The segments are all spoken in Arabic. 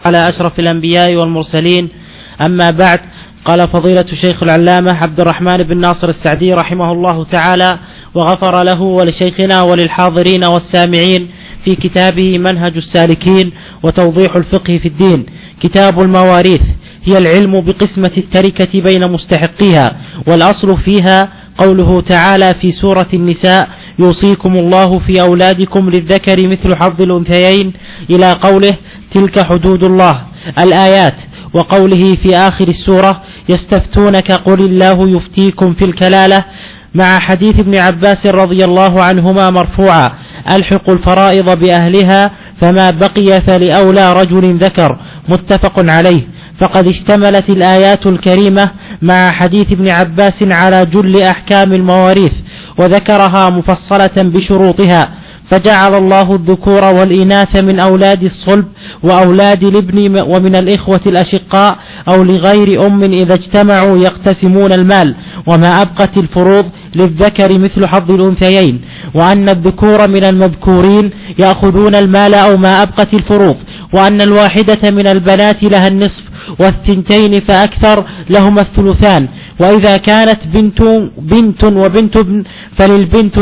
على أشرف الأنبياء والمرسلين. أما بعد، قال فضيلة الشيخ العلامة عبد الرحمن بن ناصر السعدي رحمه الله تعالى وغفر له ولشيخنا وللحاضرين والسامعين في كتابه منهج السالكين وتوضيح الفقه في الدين: كتاب المواريث هي العلم بقسمة التركة بين مستحقيها، والأصل فيها قوله تعالى في سورة النساء: يوصيكم الله في أولادكم للذكر مثل حظ الأنثيين، إلى قوله: تلك حدود الله، الآيات. وقوله في آخر السورة: يستفتونك قل الله يفتيكم في الكلالة، مع حديث ابن عباس رضي الله عنهما مرفوعا: ألحقوا الفرائض بأهلها فما بقي فلأولى رجل ذكر، متفق عليه. فقد اشتملت الآيات الكريمة مع حديث ابن عباس على جل أحكام المواريث، وذكرها مفصلة بشروطها، فجعل الله الذكور والإناث من أولاد الصلب وأولاد الابن ومن الإخوة الأشقاء أو لغير أم إذا اجتمعوا يقتسمون المال، وما أبقت الفروض للذكر مثل حظ الأنثيين، وأن الذكور من المذكورين يأخذون المال أو ما أبقت الفروض، وأن الواحدة من البنات لها النصف، والثنتين فأكثر لهما الثلثان، وإذا كانت بنت وبنت ابن فللبنت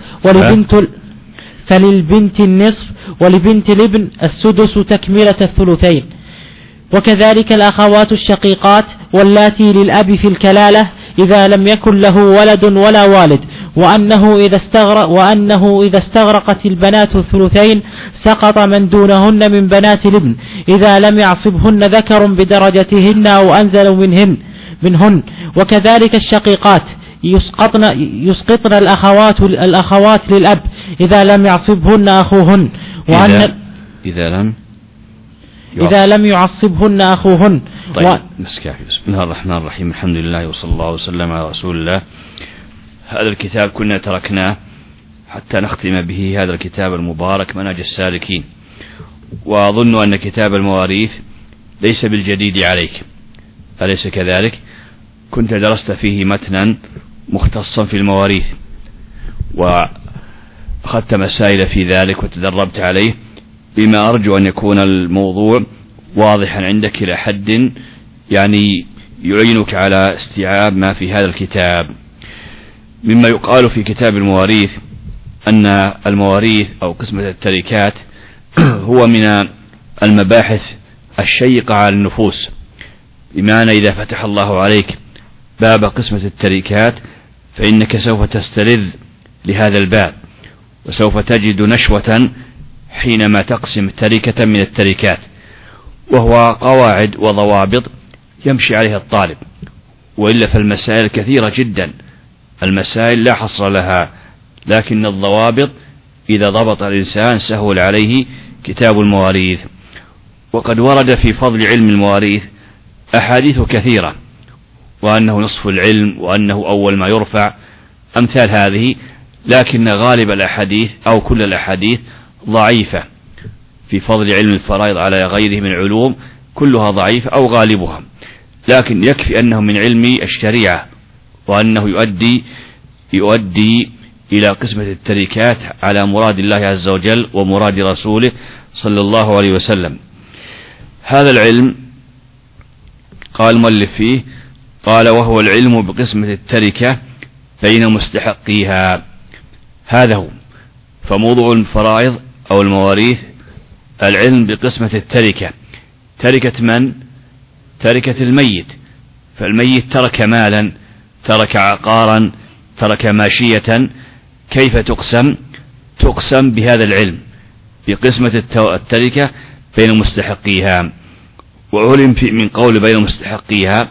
النصف ولبنت الابن السدس تكملة الثلثين. وكذلك الأخوات الشقيقات واللاتي للأب في الكلالة إذا لم يكن له ولد ولا والد، وأنه إذا استغرقت البنات الثلثين سقط من دونهن من بنات الابن إذا لم يعصبهن ذكر بدرجتهن أو أنزل منهن. وكذلك الشقيقات يسقطن الأخوات للأب إذا لم يعصبهن أخوهن، إذا لم يعصبهن أخوهن. طيب، بسم الله الرحمن الرحيم، الحمد لله وصلى الله وسلم على رسول الله. هذا الكتاب كنا تركناه حتى نختم به هذا الكتاب المبارك منهج السالكين، وأظن أن كتاب المواريث ليس بالجديد عليك، أليس كذلك؟ كنت درست فيه متنا مختصا في المواريث وأخذت مسائل في ذلك وتدربت عليه، بما أرجو أن يكون الموضوع واضحا عندك إلى حد يعني يعينك على استيعاب ما في هذا الكتاب. مما يقال في كتاب المواريث أن المواريث أو قسمة التركات هو من المباحث الشيقة على النفوس، بمعنى إذا فتح الله عليك باب قسمة التركات فإنك سوف تستلذ لهذا الباب، وسوف تجد نشوة حينما تقسم تركة من التركات، وهو قواعد وضوابط يمشي عليها الطالب، وإلا فالمسائل كثيرة جدا، المسائل لا حصر لها، لكن الضوابط إذا ضبط الإنسان سهل عليه كتاب المواريث. وقد ورد في فضل علم المواريث أحاديث كثيرة، وأنه نصف العلم، وأنه أول ما يرفع، أمثال هذه، لكن غالب الأحاديث أو كل الأحاديث ضعيفة في فضل علم الفرائض على غيره من العلوم، كلها ضعيفة أو غالبها، لكن يكفي أنه من علم الشريعة، وأنه يؤدي إلى قسمة التركات على مراد الله عز وجل ومراد رسوله صلى الله عليه وسلم. هذا العلم قال المؤلف فيه، قال: وهو العلم بقسمة التركة بين مستحقيها. هذا هو، فموضوع الفرائض أو المواريث العلم بقسمة التركة. تركة من؟ تركة الميت، فالميت ترك مالا، ترك عقارا، ترك ماشية، كيف تقسم؟ تقسم بهذا العلم بقسمة التركة بين مستحقيها. وعلم من قول بين مستحقيها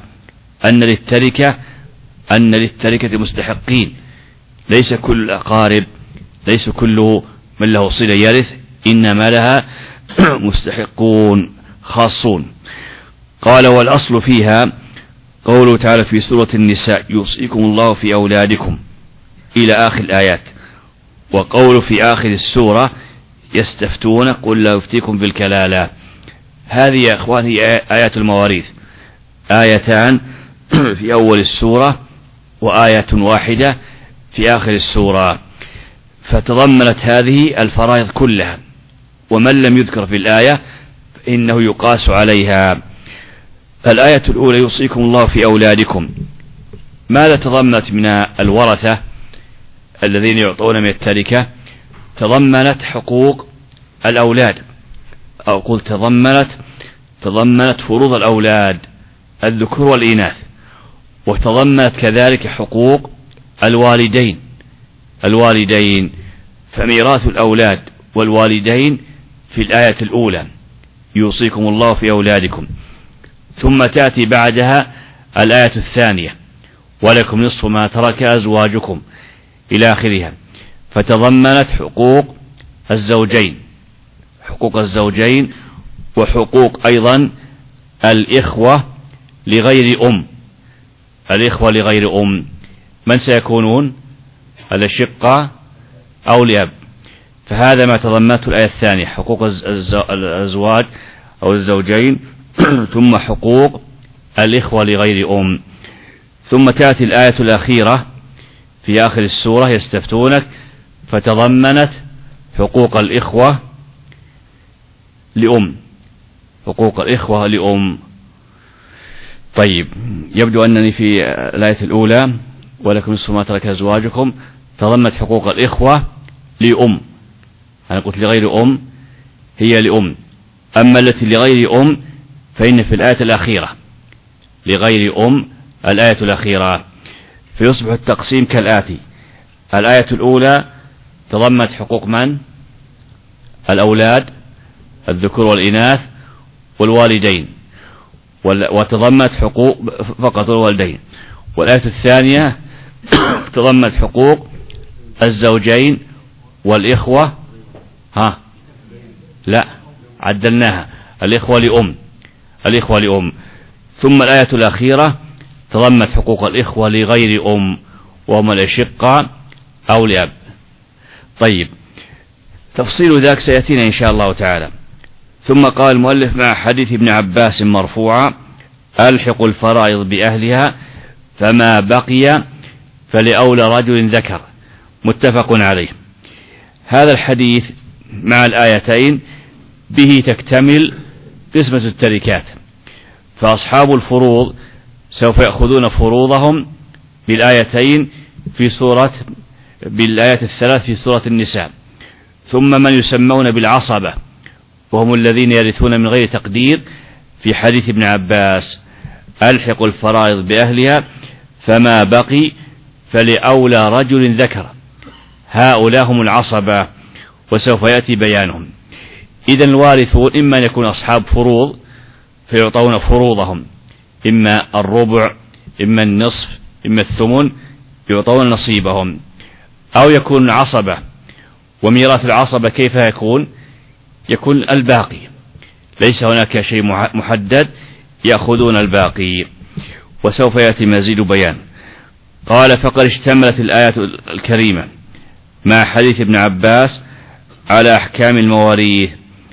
أن للتركة مستحقين، ليس كل الأقارب، ليس كل من له صلة يرث، إنما لها مستحقون خاصون. قال: والأصل فيها قوله تعالى في سورة النساء: يوصيكم الله في أولادكم، إلى آخر الآيات. وقول في آخر السورة: يستفتون قل لا يفتيكم بالكلالة. هذه يا أخوان هي آيات المواريث، آيتان في أول السورة وآية واحدة في آخر السورة، فتضمنت هذه الفرائض كلها. ومن لم يذكر في الآية إنه يقاس عليها. الآية الأولى يوصيكم الله في أولادكم، ماذا تضمنت من الورثة الذين يعطون من التركة؟ تضمنت حقوق الأولاد، أو قل تضمنت فروض الأولاد الذكور والإناث، وتضمنت كذلك حقوق الوالدين، فميراث الأولاد والوالدين في الآية الأولى يوصيكم الله في أولادكم، ثم تأتي بعدها الآية الثانية ولكم نصف ما ترك أزواجكم إلى آخرها، فتضمنت حقوق الزوجين وحقوق أيضا الإخوة لغير أم، من سيكونون؟ الأشقة أو لأب، فهذا ما تضمنته الآية الثانية، حقوق الأزواج أو الزوجين ثم حقوق الإخوة لغير أم. ثم تأتي الآية الأخيرة في آخر السورة يستفتونك، فتضمنت حقوق الإخوة لأم. طيب، يبدو أنني في الآية الأولى ولكم نصف ما ترك أزواجكم تضمنت حقوق الإخوة لأم، أنا قلت لغير أم، هي لأم. أما التي لغير أم فإن في الآية الأخيرة لغير أم الآية الأخيرة، فيصبح التقسيم كالآتي: الآية الأولى تضمنت حقوق من؟ الأولاد الذكور والإناث والوالدين، وتضمنت حقوق فقط الوالدين. والآية الثانية تضمنت حقوق الزوجين والإخوة، لا عدلناها، الإخوة لأم. ثم الآية الأخيرة تضمنت حقوق الإخوة لغير أم وهم الأشقة أو لأب. طيب، تفصيل ذاك سيأتينا إن شاء الله تعالى. ثم قال المؤلف: مع حديث ابن عباس مرفوعا: ألحق الفرائض بأهلها فما بقي فلأولى رجل ذكر، متفق عليه. هذا الحديث مع الآيتين به تكتمل قسمة التركات، فأصحاب الفروض سوف يأخذون فروضهم بالآيات الثلاث في سورة النساء. ثم من يسمون بالعصبة وهم الذين يرثون من غير تقدير في حديث ابن عباس: ألحق الفرائض بأهلها فما بقي فلأولى رجل ذكر، هؤلاء هم العصبة وسوف يأتي بيانهم. إذن الوارثون إما أن يكون أصحاب فروض فيعطون فروضهم، إما الربع، إما النصف، إما الثمن، يعطون نصيبهم، أو يكون عصبة. وميراث العصبة كيف يكون الباقي، ليس هناك شيء محدد، يأخذون الباقي، وسوف يأتي مزيد بيان. قال: فقد اشتملت الآية الكريمة مع حديث ابن عباس على أحكام المواريث،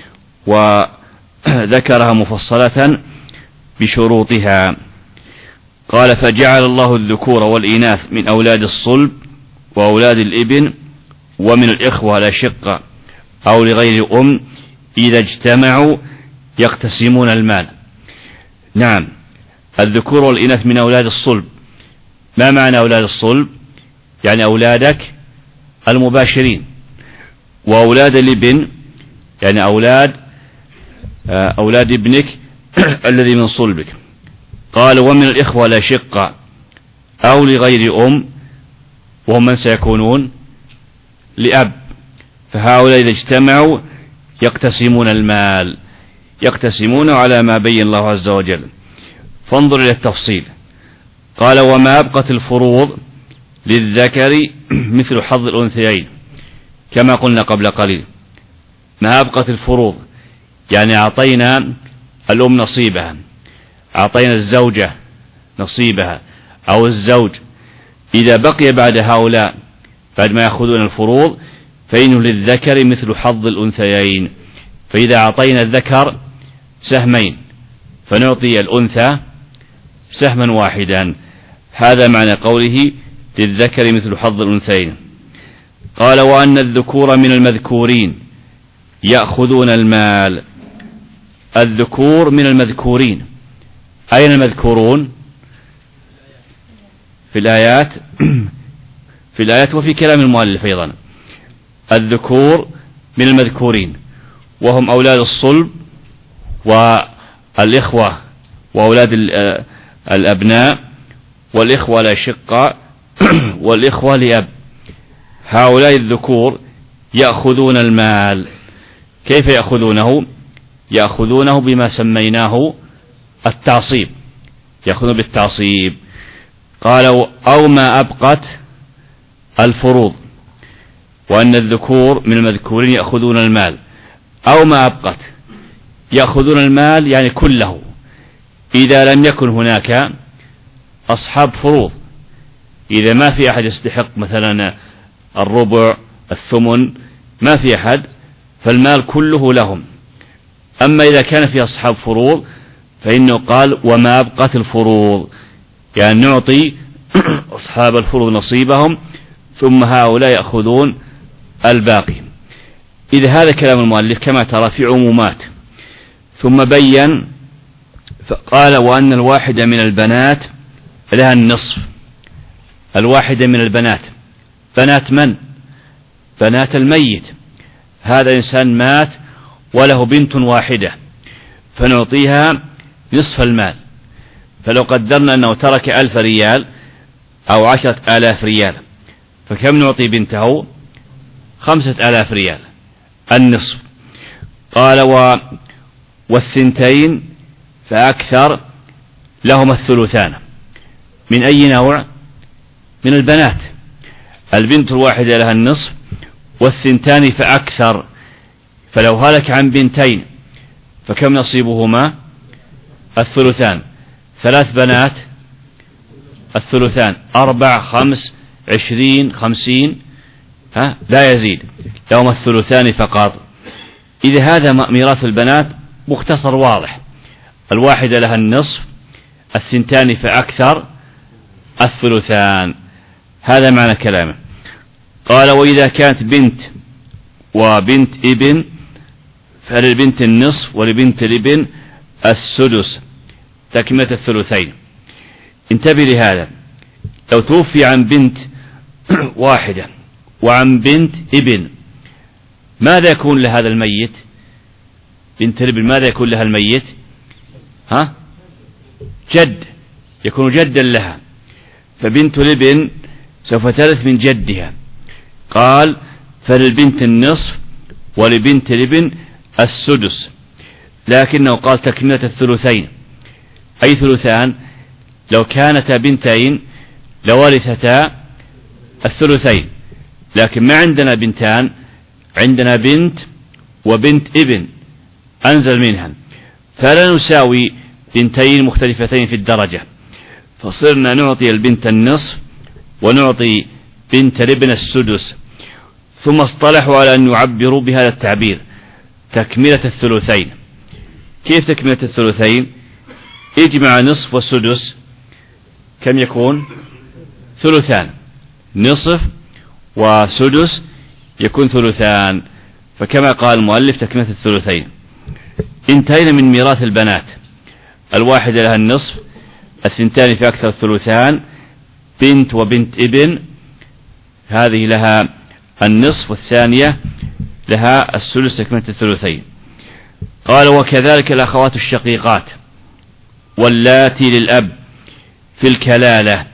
وذكرها مفصلة بشروطها. قال: فجعل الله الذكور والإناث من أولاد الصلب وأولاد الابن ومن الإخوة الأشقة أو لغير أم إذا اجتمعوا يقتسمون المال. نعم، الذكور والإناث من أولاد الصلب. ما معنى أولاد الصلب؟ يعني أولادك المباشرين. وأولاد الابن يعني أولاد ابنك الذي من صلبك. قال: ومن الإخوة الأشقة أو لغير أم، وهم من سيكونون؟ لأب. فهؤلاء إذا اجتمعوا يقتسمون المال، يقتسمون على ما بين الله عز وجل. فانظر إلى التفصيل. قال: وما أبقت الفروض للذكر مثل حظ الأنثيين، كما قلنا قبل قليل. ما أبقت الفروض يعني أعطينا الأم نصيبها، أعطينا الزوجة نصيبها أو الزوج. إذا بقي بعد هؤلاء بعد ما يأخذون الفروض فإنه للذكر مثل حظ الأنثيين. فإذا أعطينا الذكر سهمين فنعطي الأنثى سهما واحدا. هذا معنى قوله للذكر مثل حظ الأنثيين. قال: وأن الذكور من المذكورين يأخذون المال. الذكور من المذكورين. أين المذكورون؟ في الآيات في الآيات وفي كلام المؤلف أيضا. الذكور من المذكورين وهم أولاد الصلب والإخوة وأولاد الأبناء والإخوة الأشقاء والإخوة لأب. هؤلاء الذكور يأخذون المال. كيف يأخذونه؟ يأخذونه بما سميناه التعصيب، يأخذون بالتعصيب. قالوا أو ما أبقت الفروض، وأن الذكور من المذكورين يأخذون المال أو ما أبقت، يأخذون المال يعني كله إذا لم يكن هناك أصحاب فروض. إذا ما في أحد يستحق مثلا الربع الثمن، ما في أحد، فالمال كله لهم. أما إذا كان في أصحاب فروض فإنه قال وما أبقت الفروض، يعني نعطي أصحاب الفروض نصيبهم ثم هؤلاء يأخذون الباقي. إذا هذا كلام المؤلف كما ترى في عمومات. ثم بين فقال وأن الواحدة من البنات لها النصف. الواحدة من البنات، بنات من؟ بنات الميت. هذا إنسان مات وله بنت واحدة فنعطيها نصف المال. فلو قدرنا أنه ترك 1000 ريال أو 10,000 ريال، فكم نعطي بنته؟ 5,000 ريال، النصف. قال والثنتين فأكثر لهما الثلثان. من أي نوع؟ من البنات. البنت الواحدة لها النصف والثنتان فأكثر. فلو هلك عن بنتين فكم نصيبهما؟ الثلثان. 3 بنات الثلثان، 4 5 20 50 لا يزيد، لهما الثلثان فقط. إذا هذا ميراث البنات مختصر واضح. الواحدة لها النصف، الثنتان فأكثر، الثلثان. هذا معنى كلامه. قال وإذا كانت بنت وبنت ابن فللبنت النصف ولبنت الابن السدس تكملة الثلثين. انتبه لهذا، لو توفي عن بنت واحدة وعن بنت ابن ماذا يكون لهذا الميت؟ بنت الابن ماذا يكون لها الميت؟ جد، يكون جدا لها. فبنت الابن سوف ترث من جدها. قال فللبنت النصف ولبنت الابن السدس، لكنه قال تكملة الثلثين. أي ثلثان؟ لو كانتا بنتين لورثتا الثلثين، لكن ما عندنا بنتان، عندنا بنت وبنت ابن أنزل منها، فلا نساوي بنتين مختلفتين في الدرجة، فصرنا نعطي البنت النصف ونعطي بنت الابن السدس. ثم اصطلحوا على أن يعبروا بهذا التعبير تكملة الثلثين. كيف تكملة الثلثين؟ اجمع نصف والسدس كم يكون؟ ثلثان. نصف وسدس يكون ثلثان. فكما قال المؤلف تكملة الثلثين. انتهينا من ميراث البنات. الواحدة لها النصف، الثنتان في أكثر الثلثان، بنت وبنت ابن هذه لها النصف والثانية لها الثلث تكملة الثلثين. قال وكذلك الأخوات الشقيقات واللاتي للأب في الكلالة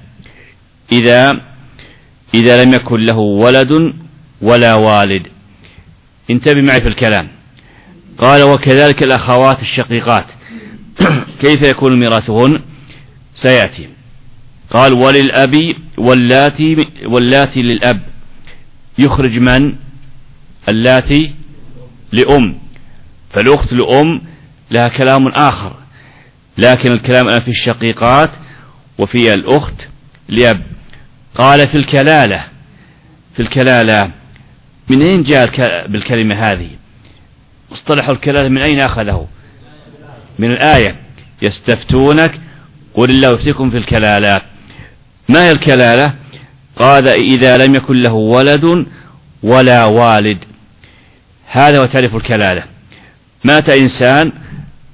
إذا لم يكن له ولد ولا والد. انتبه معي في الكلام. قال وكذلك الأخوات الشقيقات كيف يكون ميراثهن؟ سيأتي. قال وللأب واللاتي للأب يخرج من؟ اللاتي لأم، فالأخت لأم لها كلام آخر، لكن الكلام الآن في الشقيقات وفي الأخت لأب. قال في الكلالة من أين جاء بالكلمة هذه؟ مصطلح الكلالة من أين أخذه؟ من الآية يستفتونك قل الله يفتيكم في الكلالة. ما هي الكلالة؟ قال إذا لم يكن له ولد ولا والد. هذا هو تعريف الكلالة. مات إنسان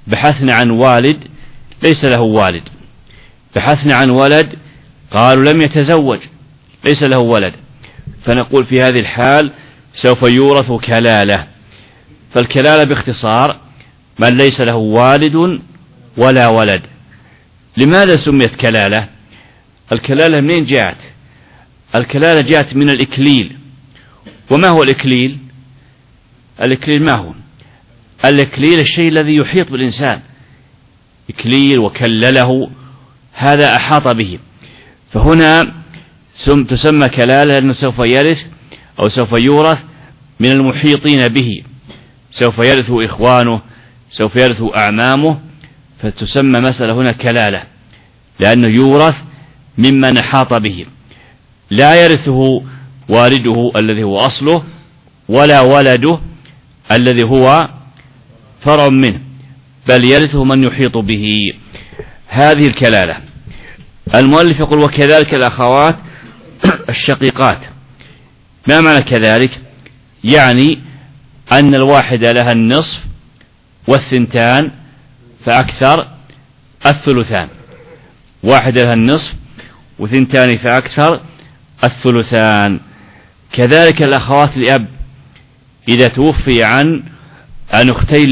بحثنا عن والد ليس له والد، بحثنا عن ولد قالوا لم يتزوج ليس له ولد، فنقول في هذه الحال سوف يورث كلالة. فالكلالة باختصار من ليس له والد ولا ولد. لماذا سميت كلالة؟ الكلالة منين جاءت؟ الكلالة جاءت من الإكليل. وما هو الإكليل؟ الإكليل ما هو؟ الإكليل الشيء الذي يحيط بالإنسان، إكليل وكلله، هذا أحاط به. فهنا تسمى كلالة لأنه سوف يرث أو سوف يورث من المحيطين به، سوف يرث إخوانه، سوف يرث أعمامه، فتسمى مسألة هنا كلالة لأنه يورث ممن أحاط به، لا يرثه والده الذي هو أصله ولا ولده الذي هو فرع منه، بل يرثه من يحيط به. هذه الكلالة. المؤلف يقول وكذلك الأخوات الشقيقات. ما معنى كذلك؟ يعني أن الواحدة لها النصف والثنتان فأكثر الثلثان، واحدة لها النصف وثنتان فأكثر الثلثان. كذلك الأخوات لأب إذا توفي عن أختين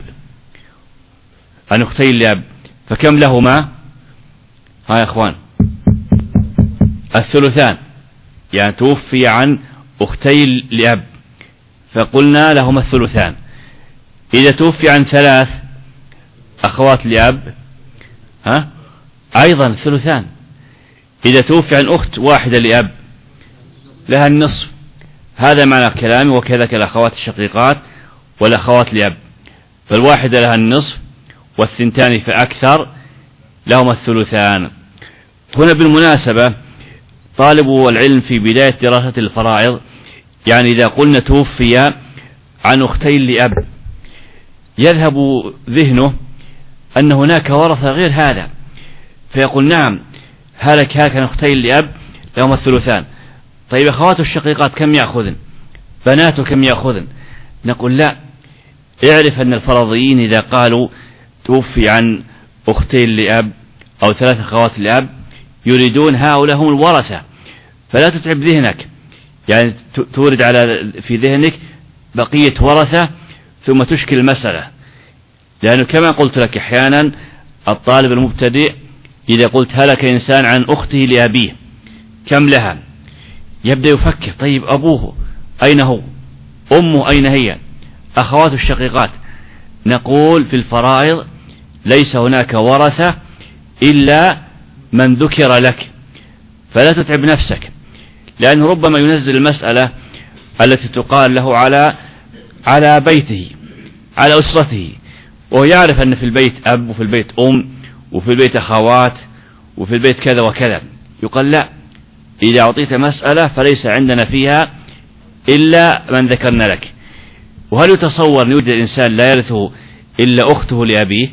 لأب فكم لهما؟ ها يا أخوان، الثلثان. يعني توفي عن أختين لأب فقلنا لهما الثلثان. إذا توفي عن 3 أخوات لأب أيضا الثلثان. إذا توفي عن أخت واحدة لأب لها النصف. هذا معنى كلامي وكذلك الأخوات الشقيقات والأخوات لأب، فالواحدة لها النصف والثنتان فأكثر لهما الثلثان. هنا بالمناسبة طالب العلم في بداية دراسة الفرائض، يعني إذا قلنا توفي عن أختين لأب يذهب ذهنه أن هناك ورثة غير هذا، فيقول نعم هلك عن أختين لأب لهما الثلثان. طيب أخواته الشقيقات كم يأخذن؟ بناته كم يأخذن؟ نقول لا، اعرف أن الفرضيين إذا قالوا توفي عن أختين لأب أو 3 أخوات لأب يريدون هؤلاء هم الورثة، فلا تتعب ذهنك، يعني تورد في ذهنك بقية ورثة ثم تشكل المسألة. لأنه كما قلت لك أحيانا الطالب المبتدئ إذا قلت هلك إنسان عن أخته لأبيه كم لها؟ يبدأ يفكر طيب أبوه أين هو؟ أمه أين هي؟ أخواته الشقيقات. نقول في الفرائض ليس هناك ورثة إلا من ذكر لك، فلا تتعب نفسك، لأنه ربما ينزل المسألة التي تقال له على بيته، على أسرته، وهو يعرف أن في البيت أب وفي البيت أم وفي البيت أخوات وفي البيت كذا وكذا. يقال لا، إذا أعطيت مسألة فليس عندنا فيها إلا من ذكرنا لك. وهل يتصور أن يوجد إنسان لا يرثه إلا أخته لأبيه؟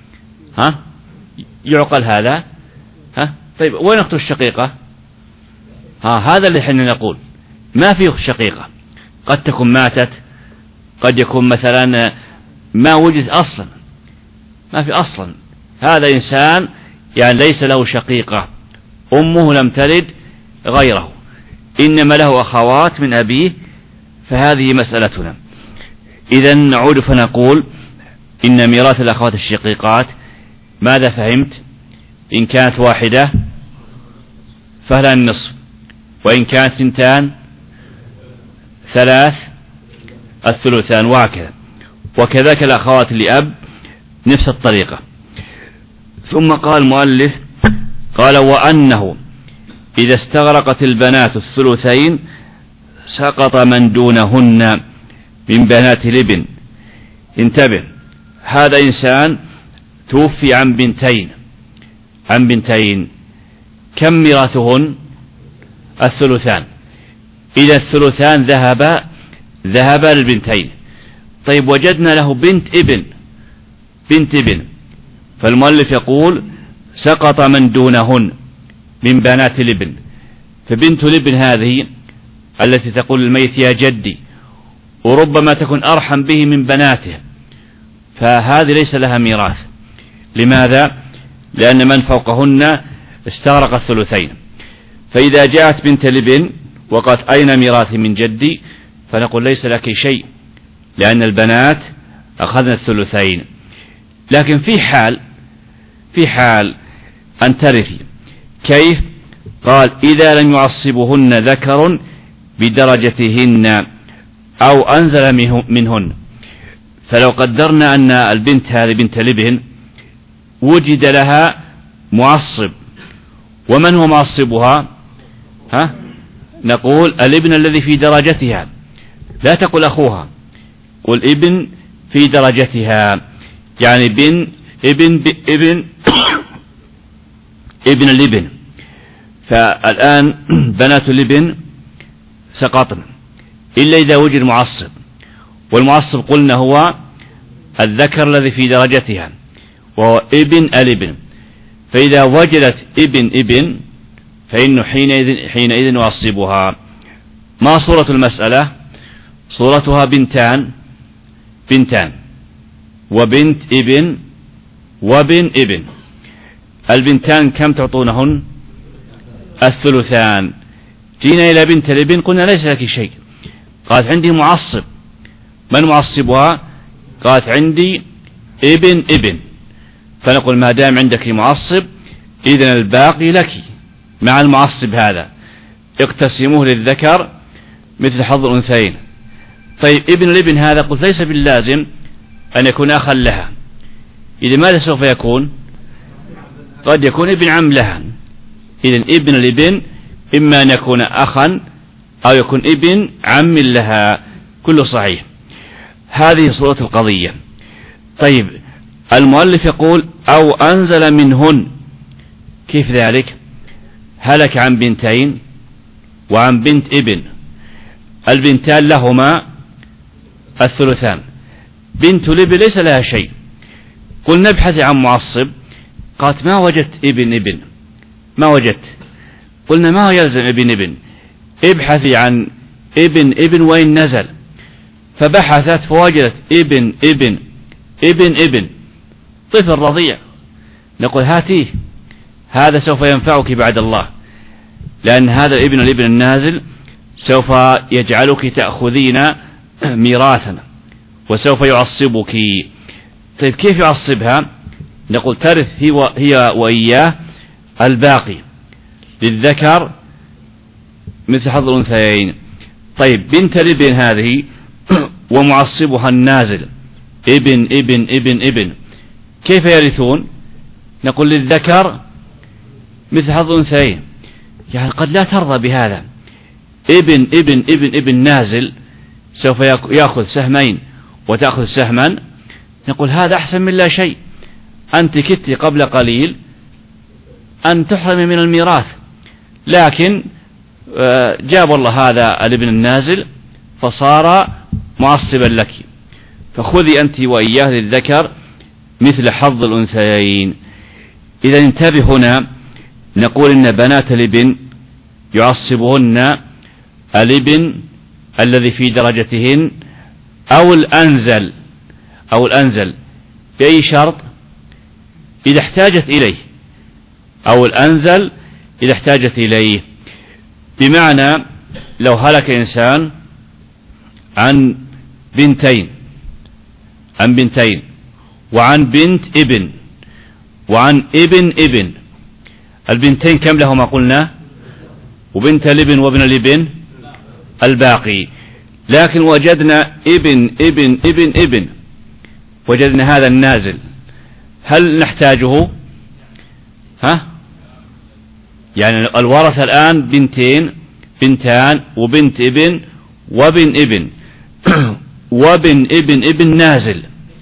يعقل هذا؟ طيب وين أخته الشقيقة؟ هذا اللي حنا نقول ما في أخت شقيقة، قد تكون ماتت، قد يكون مثلا ما وجد أصلا، ما في أصلا. هذا إنسان يعني ليس له شقيقة، أمه لم تلد غيره، إنما له أخوات من أبيه، فهذه مسألتنا. إذا نعود فنقول إن ميراث الأخوات الشقيقات ماذا فهمت؟ إن كانت واحدة فلها النصف، وإن كانت 2 3 الثلثان، وهكذا. وكذلك الأخوات لأب نفس الطريقة. ثم قال المؤلف قال وأنه إذا استغرقت البنات الثلثين سقط من دونهن من بنات الابن. انتبه، هذا إنسان توفي عن بنتين، كم ميراثهن؟ الثلثان. إذا الثلثان ذهب للبنتين. طيب وجدنا له بنت ابن، فالمؤلف يقول سقط من دونهن من بنات الابن. فبنت الابن هذه التي تقول الميت يا جدي، وربما تكون أرحم به من بناته، فهذه ليس لها ميراث. لماذا؟ لأن من فوقهن استغرق الثلثين. فإذا جاءت بنت لبن وقالت أين ميراثي من جدي، فنقول ليس لك شيء، لأن البنات أخذن الثلثين. لكن في حال أن ترثي. كيف؟ قال إذا لم يعصبهن ذكر بدرجتهن أو أنزل منهن. فلو قدرنا أن البنت هذه بنت لبن وجد لها معصب، ومن هو معصبها؟ نقول الابن الذي في درجتها، لا تقل أخوها، قل ابن في درجتها، يعني ابن الابن. فالآن بنات الابن سقطن إلا إذا وجد معصب، والمعصب قلنا هو الذكر الذي في درجتها وهو ابن الابن. فإذا وجدت ابن فإنه حينئذ نعصبها. ما صورة المسألة؟ صورتها بنتان وبنت ابن وابن ابن. البنتان كم تعطونهن؟ الثلثان. جينا إلى بنت الابن قلنا ليس لك شيء، قالت عندي معصب. من معصبها؟ قالت عندي ابن. فنقول ما دام عندك معصب إذن الباقي لك مع المعصب هذا، اقتسموه للذكر مثل حظ الأنثيين. طيب ابن الابن هذا قلت ليس باللازم أن يكون أخا لها. إذا ماذا سوف يكون؟ قد يكون ابن عم لها. إذن ابن الابن إما أن يكون أخا أو يكون ابن عم لها، كله صحيح. هذه صورة القضية. طيب المؤلف يقول أو أنزل منهن. كيف ذلك؟ هلك عن بنتين وعن بنت ابن، البنتان لهما الثلثان، بنت الابن ليس لها شيء. قل نبحث عن معصب، قالت ما وجدت ابن، ما وجدت. قلنا ما هو يلزم ابن، ابحثي عن ابن وين نزل. فبحثت فوجدت ابن طفل رضيع. نقول هاتيه، هذا سوف ينفعك بعد الله، لأن هذا الابن النازل سوف يجعلك تأخذين ميراثا وسوف يعصبك. طيب كيف يعصبها؟ نقول ترث هي وإياه الباقي، للذكر مثل حظ الأنثيين. طيب بنت الابن هذه ومعصبها النازل ابن، كيف يرثون؟ نقول للذكر مثل حظ الأنثيين. يعني قد لا ترضى بهذا، ابن نازل سوف يأخذ سهمين وتأخذ سهما. نقول هذا أحسن من لا شيء، أنت كنت قبل قليل أن تحرم من الميراث، لكن جاب الله هذا الابن النازل فصار معصبا لك، فخذي أنت وإياه للذكر مثل حظ الأنثيين. إذا انتبه هنا، نقول إن بنات الابن يعصبهن الابن الذي في درجتهن أو الأنزل بأي شرط؟ إذا احتاجت إليه، أو الأنزل إذا احتاجت إليه. بمعنى لو هلك إنسان عن بنتين وعن بنت ابن وعن ابن، البنتين كم لهما قلنا؟ وبنت الابن وابن الابن الباقي. لكن وجدنا ابن وجدنا هذا النازل، هل نحتاجه؟ يعني الورثة الآن بنتان وبنت ابن وابن ابن وابن ابن نازل،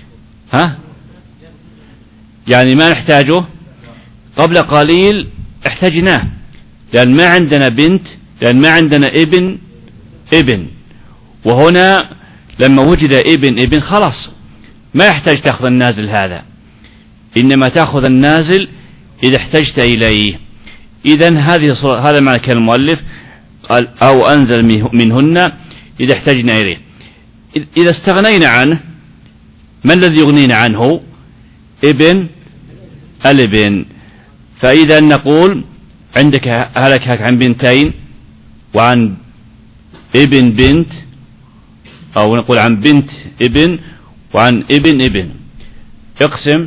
يعني ما نحتاجه. قبل قليل احتجناه، لأن ما عندنا بنت، لأن ما عندنا ابن. وهنا لما وجد ابن خلاص ما يحتاج تأخذ النازل هذا، إنما تأخذ النازل إذا احتجت إليه. إذن هذا معنى كلام المؤلف قال أو أنزل منهن إذا احتجنا إليه. إذا استغنينا عنه ما الذي يغنينا عنه؟ ابن الابن. فإذا نقول عندك هلك عن بنتين وعن ابن بنت، أو نقول عن بنت ابن وعن ابن ابن، اقسم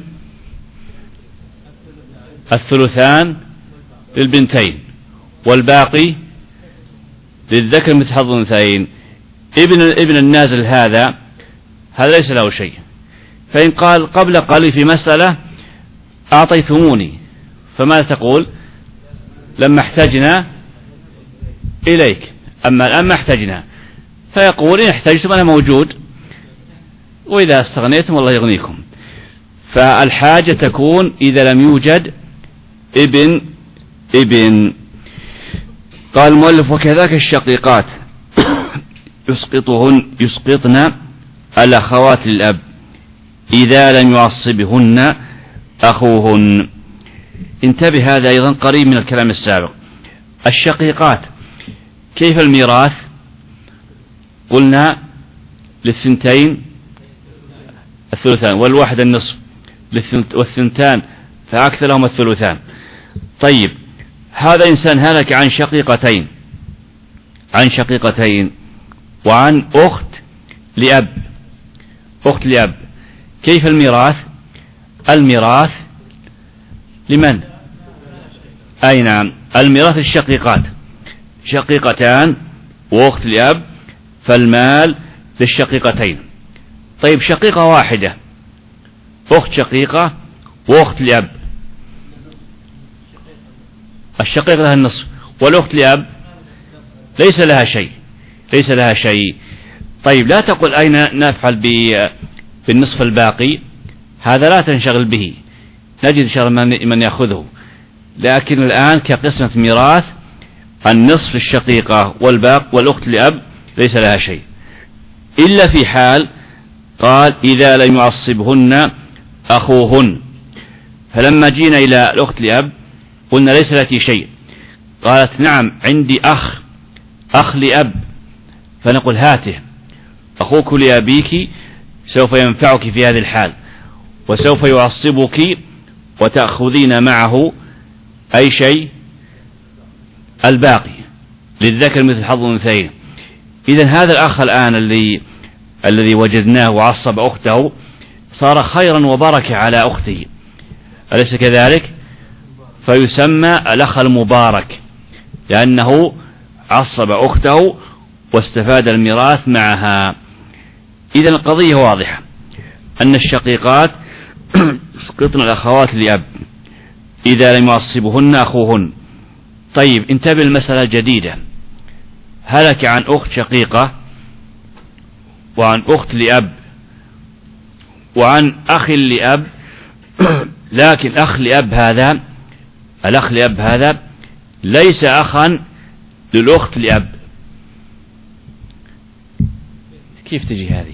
الثلثان للبنتين والباقي للذكر مثل حظ الأنثيين. ابن النازل هذا ليس له شيء، فإن قال قبل قليل في مسألة أعطيتموني، فماذا تقول؟ لما احتجنا إليك، أما الآن ما احتجنا، فيقول إن احتجتم أنا موجود، وإذا استغنيتم والله يغنيكم. فالحاجة تكون إذا لم يوجد ابن. قال المؤلف وكذاك الشقيقات يسقطن الأخوات للأب إذا لم يعصبهن أخوهن. انتبه، هذا أيضا قريب من الكلام السابق. الشقيقات كيف الميراث؟ قلنا للثنتين الثلثان والواحد النصف، والثنتان فأكثر لهم الثلثان. طيب، هذا إنسان هلك عن شقيقتين وعن أخت لأب، كيف الميراث؟ الميراث لمن؟ أي نعم، الميراث الشقيقات، شقيقتان وأخت لأب، فالمال للشقيقتين. طيب، شقيقة واحدة، أخت شقيقة وأخت لأب، الشقيقة لها النصف والأخت لأب ليس لها شيء. طيب، لا تقل أين نفعل بالنصف الباقي، هذا لا تنشغل به، نجد إن شاء الله من يأخذه. لكن الآن كقسمة ميراث النصف للشقيقة والأخت لأب ليس لها شيء، إلا في حال قال إذا لم يعصبهن أخوهن. فلما جينا إلى الأخت لأب قلنا ليس لك شيء، قالت نعم عندي أخ لأب، فنقول هاته، أخوك لأبيك سوف ينفعك في هذه الحال، وسوف يعصبك وتأخذين معه أي شيء الباقي للذكر مثل حظ الأنثيين. إذن هذا الأخ الآن الذي وجدناه وعصب أخته صار خيرا وبركة على أخته، أليس كذلك؟ فيسمى الأخ المبارك لأنه عصب أخته واستفاد الميراث معها. إذن القضية واضحة، أن الشقيقات يسقطن الأخوات لأب إذا لم يعصبهن أخوهن. طيب، انتبه المسألة جديدة، هلك عن أخت شقيقة وعن أخت لأب وعن أخ لأب، لكن الأخ لأب هذا ليس أخا للأخت لأب. كيف تجي هذه؟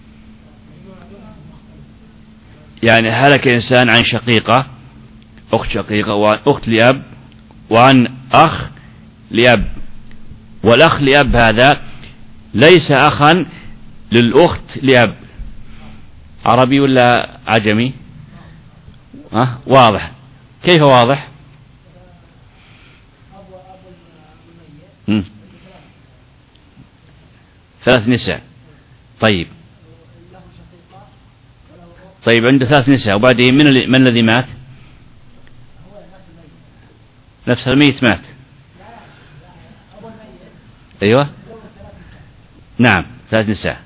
يعني هلك إنسان عن شقيقة، أخت شقيقة وعن أخت لأب وعن أخ لأب، والأخ لأب هذا ليس أخا للأخت لأب. عربي ولا عجمي؟ واضح. كيف واضح؟ 3 نساء. طيب، عنده 3 نساء، وبعدين من الذي مات؟ نفس الميت مات. أيوة، نعم، 3 نساء.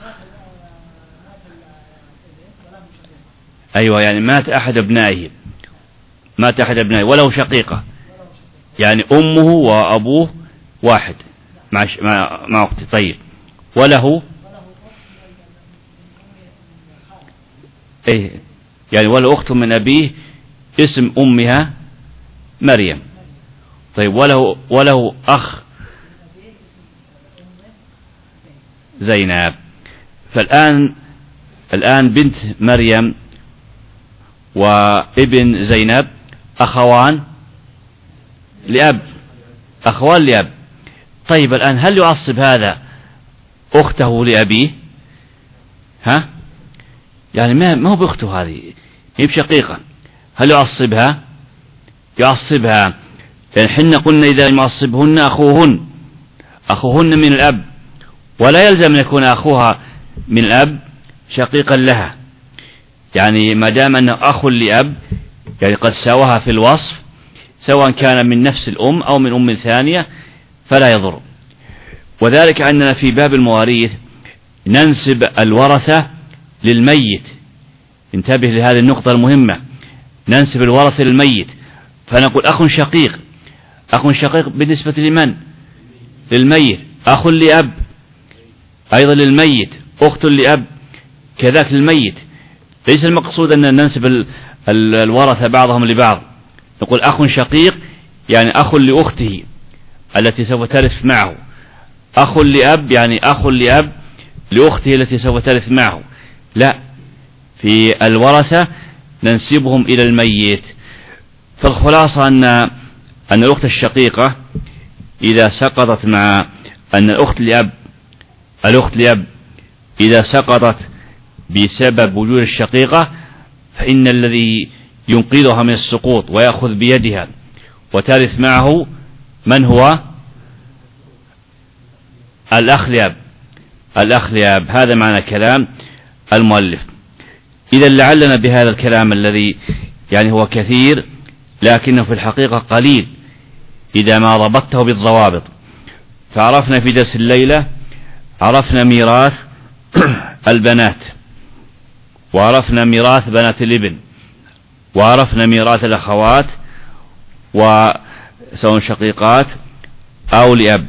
أيوة، يعني مات أحد أبنائه وله شقيقة، يعني أمه وأبوه واحد مع أخته. طيب، وله يعني وله أخت من أبيه اسم أمها مريم. طيب، وله أخ زينب. فالآن بنت مريم وابن زينب أخوان لأب. طيب، الآن هل يعصب هذا أخته لأبيه؟ يعني ما هو بأخته هذه، هي بشقيقة. هل يعصبها؟ يعصبها، لأن حنا قلنا إذا يعصبهن أخوهن من الأب، ولا يلزم أن يكون أخوها من الأب شقيقا لها. يعني ما دام أنه أخ لأب يعني قد ساوها في الوصف، سواء كان من نفس الأم أو من أم ثانية فلا يضر. وذلك أننا في باب المواريث ننسب الورثة للميت. انتبه لهذه النقطة المهمة، ننسب الورثة للميت، فنقول أخ شقيق. أخ شقيق بالنسبة لمن؟ للميت. أخ لأب أيضا للميت، أخت لأب كذاك للميت. ليس المقصود أن ننسب الورثة بعضهم لبعض، نقول أخ شقيق يعني أخ لأخته التي سوف ترث معه، أخ لأب يعني أخ لأب لأخته التي سوف ترث معه. لا، في الورثة ننسبهم إلى الميت. فالخلاصة أن الأخت الشقيقة إذا سقطت مع أن الأخت لأب إذا سقطت بسبب وجود الشقيقة، فإن الذي ينقذها من السقوط ويأخذ بيدها وترث معه من هو؟ الأخ لأب. هذا معنى كلام المؤلف. إذا لعلنا بهذا الكلام الذي يعني هو كثير لكنه في الحقيقة قليل إذا ما ضبطته بالضوابط. فعرفنا في درس الليلة، عرفنا ميراث البنات، وعرفنا ميراث بنات الابن، وعرفنا ميراث الأخوات وسواء شقيقات أو لأب.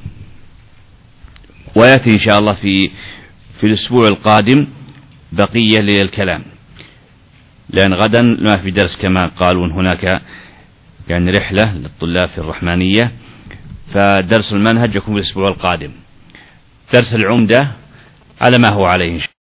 ويأتي إن شاء الله في الأسبوع القادم بقية للكلام، لأن غدا ما في درس كما قالوا هناك يعني رحلة للطلاب في الرحمانية، فدرس المنهج يكون في الأسبوع القادم. درس العمدة على ما هو عليه.